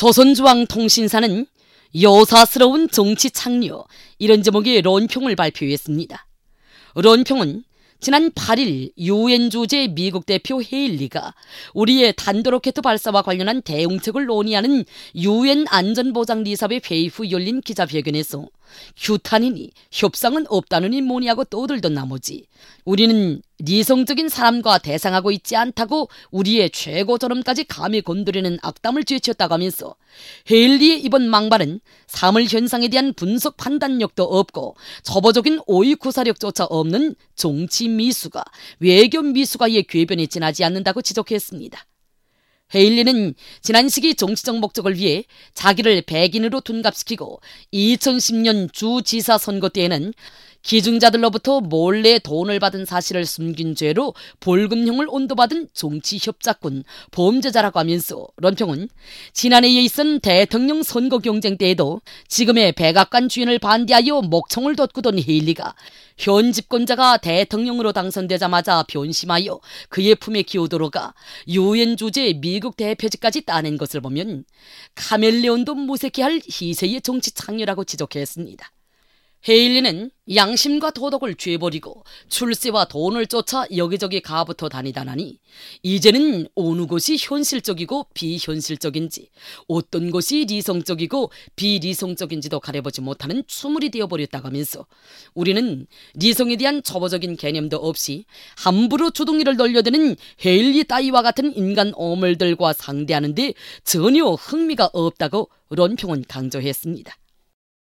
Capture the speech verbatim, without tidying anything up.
조선중앙통신사는 여사스러운 정치 창녀, 이런 제목의 론평을 발표했습니다. 론평은 지난 팔 일 유엔 주재 미국 대표 헤일리가 우리의 단도로켓 발사와 관련한 대응책을 논의하는 유엔 안전보장리사회 회의 후 열린 기자회견에서 규탄이니 협상은 없다느니 뭐냐고 떠들던 나머지 우리는 리성적인 사람과 대상하고 있지 않다고 우리의 최고 저놈까지 감히 건드리는 악담을 죄치었다고 하면서 헤일리의 이번 망발은 사물 현상에 대한 분석 판단력도 없고 초보적인 오이 구사력조차 없는 정치 미수가, 외교 미수가의 궤변에 지나지 않는다고 지적했습니다. 헤일리는 지난 시기 정치적 목적을 위해 자기를 백인으로 둔갑시키고 이천십 년 주지사 선거 때에는 기증자들로부터 몰래 돈을 받은 사실을 숨긴 죄로 벌금형을 온도받은 정치협작군, 범죄자라고 하면서 론평은 지난해에 있은 대통령 선거 경쟁 때에도 지금의 백악관 주인을 반대하여 목청을 돋구던 헤일리가 현 집권자가 대통령으로 당선되자마자 변심하여 그의 품에 기어들어가 유엔 주재 미국 대표직까지 따낸 것을 보면 카멜레온도 무색해할 희세의 정치 창녀라고 지적했습니다. 헤일리는 양심과 도덕을 죄버리고 출세와 돈을 쫓아 여기저기 가부터 다니다나니 이제는 어느 것이 현실적이고 비현실적인지, 어떤 것이 리성적이고 비리성적인지도 가려보지 못하는 추물이 되어버렸다고 하면서 우리는 리성에 대한 초보적인 개념도 없이 함부로 주둥이를 돌려대는 헤일리 따위와 같은 인간 오물들과 상대하는데 전혀 흥미가 없다고 론평은 강조했습니다.